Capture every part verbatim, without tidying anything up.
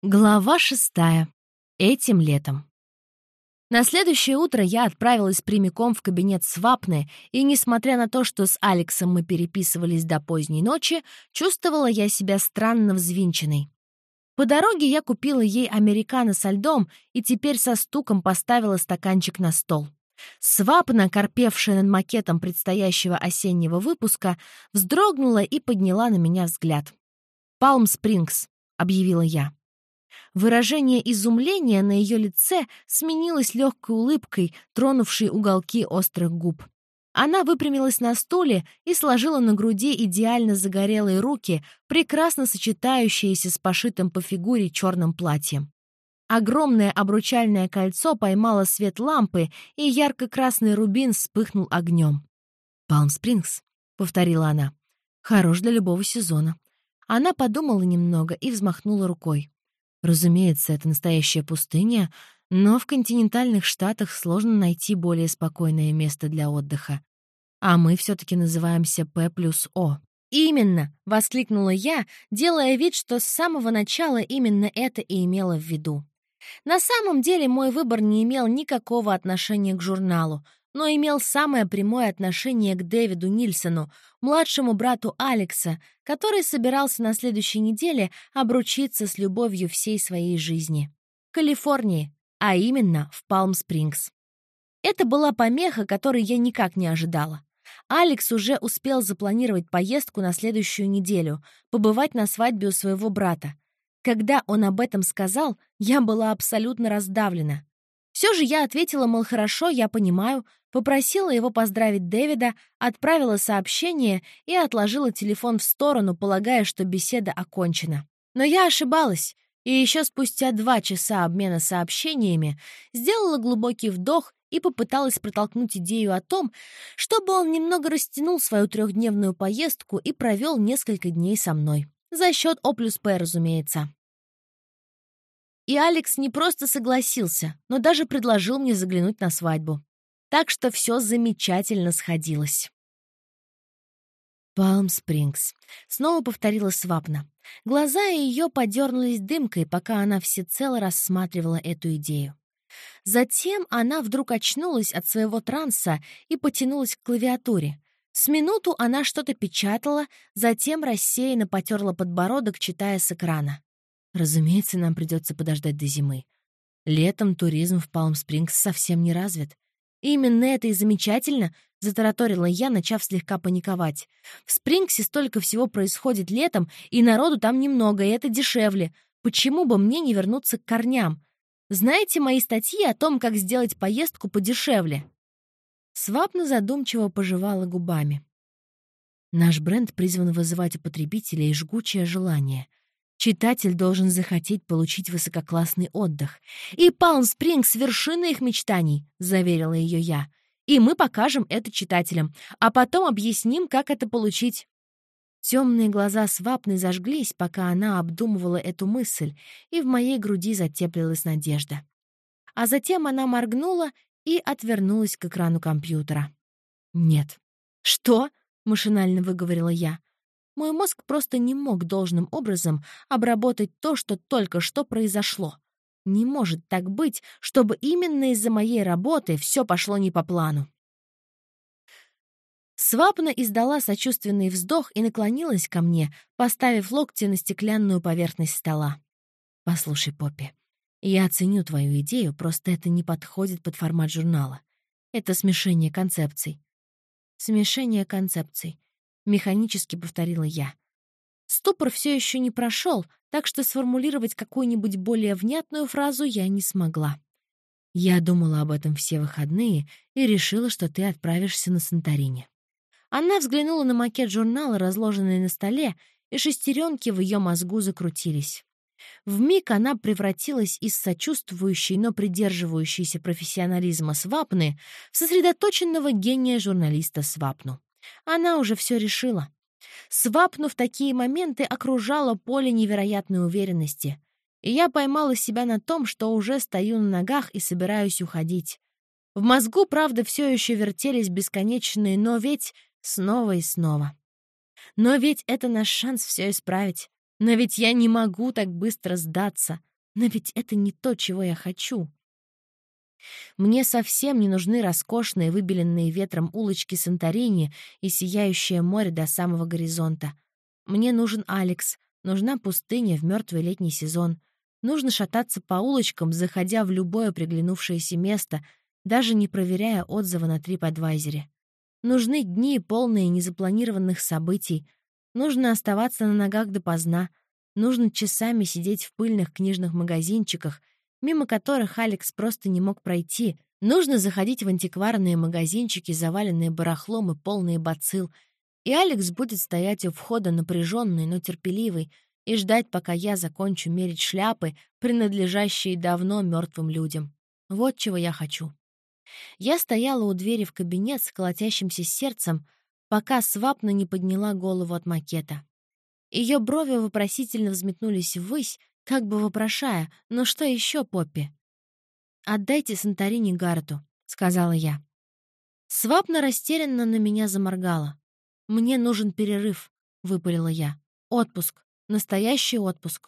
Глава шестая. Этим летом. На следующее утро я отправилась прямиком в кабинет Свапны, и, несмотря на то, что с Алексом мы переписывались до поздней ночи, чувствовала я себя странно взвинченной. По дороге я купила ей американо со льдом и теперь со стуком поставила стаканчик на стол. Свапна, корпевшая над макетом предстоящего осеннего выпуска, вздрогнула и подняла на меня взгляд. «Палм Спрингс», — объявила я. Выражение изумления на ее лице сменилось легкой улыбкой, тронувшей уголки острых губ. Она выпрямилась на стуле и сложила на груди идеально загорелые руки, прекрасно сочетающиеся с пошитым по фигуре черным платьем. Огромное обручальное кольцо поймало свет лампы, и ярко-красный рубин вспыхнул огнем. «Палм Спрингс», — повторила она, — «хорош для любого сезона». Она подумала немного и взмахнула рукой. Разумеется, это настоящая пустыня, но в континентальных штатах сложно найти более спокойное место для отдыха. А мы все-таки называемся П плюс О. «Именно!» — воскликнула я, делая вид, что с самого начала именно это и имела в виду. На самом деле мой выбор не имел никакого отношения к журналу, но имел самое прямое отношение к Дэвиду Нильсону, младшему брату Алекса, который собирался на следующей неделе обручиться с любовью всей своей жизни. В Калифорнии, а именно в Палм-Спрингс. Это была помеха, которой я никак не ожидала. Алекс уже успел запланировать поездку на следующую неделю, побывать на свадьбе у своего брата. Когда он об этом сказал, я была абсолютно раздавлена. Все же я ответила, мол, хорошо, я понимаю, попросила его поздравить Дэвида, отправила сообщение и отложила телефон в сторону, полагая, что беседа окончена. Но я ошибалась, и еще спустя два часа обмена сообщениями сделала глубокий вдох и попыталась протолкнуть идею о том, чтобы он немного растянул свою трехдневную поездку и провел несколько дней со мной. За счет О плюс П, разумеется. И Алекс не просто согласился, но даже предложил мне заглянуть на свадьбу. Так что все замечательно сходилось. «Палм Спрингс», — снова повторила Свапна. Глаза ее подернулись дымкой, пока она всецело рассматривала эту идею. Затем она вдруг очнулась от своего транса и потянулась к клавиатуре. С минуту она что-то печатала, затем рассеянно потерла подбородок, читая с экрана. «Разумеется, нам придется подождать до зимы. Летом туризм в Палм-Спрингс совсем не развит. Именно это и замечательно», — затараторила я, начав слегка паниковать. «В Спрингсе столько всего происходит летом, и народу там немного, и это дешевле. Почему бы мне не вернуться к корням? Знаете мои статьи о том, как сделать поездку подешевле?» Свапна задумчиво пожевала губами. «Наш бренд призван вызывать у потребителей жгучее желание. Читатель должен захотеть получить высококлассный отдых. И Палм-Спрингс — вершина их мечтаний», — заверила ее я. «И мы покажем это читателям, а потом объясним, как это получить». Темные глаза Свапны зажглись, пока она обдумывала эту мысль, и в моей груди затеплилась надежда. А затем она моргнула и отвернулась к экрану компьютера. «Нет». «Что?» — машинально выговорила я. Мой мозг просто не мог должным образом обработать то, что только что произошло. Не может так быть, чтобы именно из-за моей работы все пошло не по плану. Свапна издала сочувственный вздох и наклонилась ко мне, поставив локти на стеклянную поверхность стола. «Послушай, Поппи, я оценю твою идею, просто это не подходит под формат журнала. Это смешение концепций». «Смешение концепций», — механически повторила я. Ступор все еще не прошел, так что сформулировать какую-нибудь более внятную фразу я не смогла. «Я думала об этом все выходные и решила, что ты отправишься на Санторини». Она взглянула на макет журнала, разложенный на столе, и шестеренки в ее мозгу закрутились. Вмиг она превратилась из сочувствующей, но придерживающейся профессионализма Свапны в сосредоточенного гения журналиста Свапну. Она уже все решила. Свапну в такие моменты окружало поле невероятной уверенности, и я поймала себя на том, что уже стою на ногах и собираюсь уходить. В мозгу, правда, все еще вертелись бесконечные «но ведь» снова и снова. Но ведь это наш шанс все исправить. Но ведь я не могу так быстро сдаться. Но ведь это не то, чего я хочу. Мне совсем не нужны роскошные, выбеленные ветром улочки Санторини и сияющее море до самого горизонта. Мне нужен Алекс, нужна пустыня в мертвый летний сезон. Нужно шататься по улочкам, заходя в любое приглянувшееся место, даже не проверяя отзывы на TripAdvisor. Нужны дни, полные незапланированных событий. Нужно оставаться на ногах допоздна. Нужно часами сидеть в пыльных книжных магазинчиках, мимо которых Алекс просто не мог пройти. Нужно заходить в антикварные магазинчики, заваленные барахлом и полные бацилл, и Алекс будет стоять у входа напряженный, но терпеливый, и ждать, пока я закончу мерить шляпы, принадлежащие давно мертвым людям. Вот чего я хочу. Я стояла у двери в кабинет с колотящимся сердцем, пока Свапна не подняла голову от макета. Ее брови вопросительно взметнулись ввысь, как бы вопрошая: «Ну что еще, Поппи?» «Отдайте Санторини Гарту», — сказала я. Свапна растерянно на меня заморгала. «Мне нужен перерыв», — выпалила я. «Отпуск. Настоящий отпуск».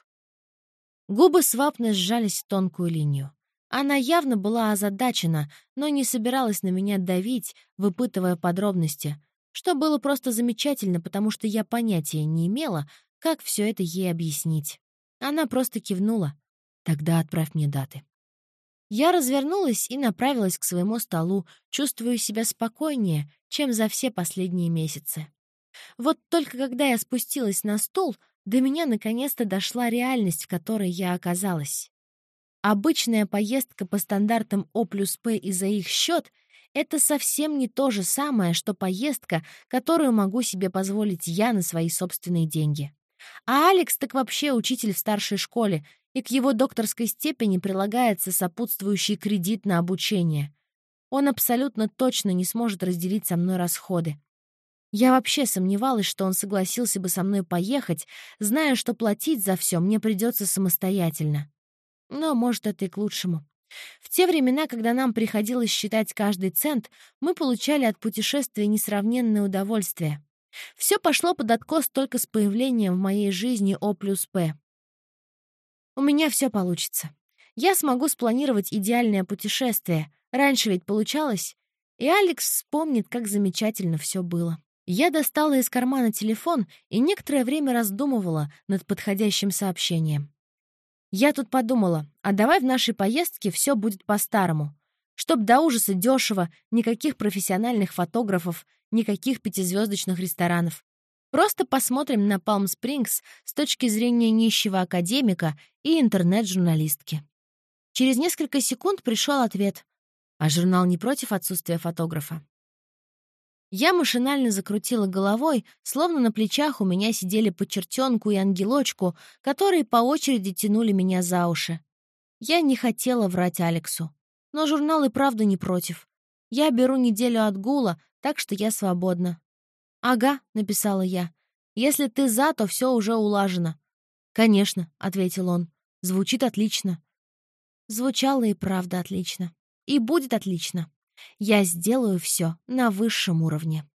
Губы Свапны сжались в тонкую линию. Она явно была озадачена, но не собиралась на меня давить, выпытывая подробности, что было просто замечательно, потому что я понятия не имела, как все это ей объяснить. Она просто кивнула. «Тогда отправь мне даты». Я развернулась и направилась к своему столу, чувствуя себя спокойнее, чем за все последние месяцы. Вот только когда я спустилась на стул, до меня наконец-то дошла реальность, в которой я оказалась. Обычная поездка по стандартам О плюс П и за их счет — это совсем не то же самое, что поездка, которую могу себе позволить я на свои собственные деньги. А Алекс так вообще учитель в старшей школе, и к его докторской степени прилагается сопутствующий кредит на обучение. Он абсолютно точно не сможет разделить со мной расходы. Я вообще сомневалась, что он согласился бы со мной поехать, зная, что платить за все мне придется самостоятельно. Но, может, это и к лучшему. В те времена, когда нам приходилось считать каждый цент, мы получали от путешествия несравненное удовольствие. Все пошло под откос только с появлением в моей жизни О плюс П. У меня все получится. Я смогу спланировать идеальное путешествие. Раньше ведь получалось. И Алекс вспомнит, как замечательно все было. Я достала из кармана телефон и некоторое время раздумывала над подходящим сообщением. Я тут подумала, а давай в нашей поездке все будет по-старому. Чтоб до ужаса дешево, никаких профессиональных фотографов, никаких пятизвездочных ресторанов. Просто посмотрим на Палм-Спрингс с точки зрения нищего академика и интернет-журналистки. Через несколько секунд пришел ответ. А журнал не против отсутствия фотографа? Я машинально закрутила головой, словно на плечах у меня сидели по чертенку и ангелочку, которые по очереди тянули меня за уши. Я не хотела врать Алексу. Но журнал и правда не против. Я беру неделю отгула, так что я свободна. «Ага», — написала я. «Если ты за, то все уже улажено». «Конечно», — ответил он. «Звучит отлично». Звучало и правда отлично. И будет отлично. Я сделаю все на высшем уровне.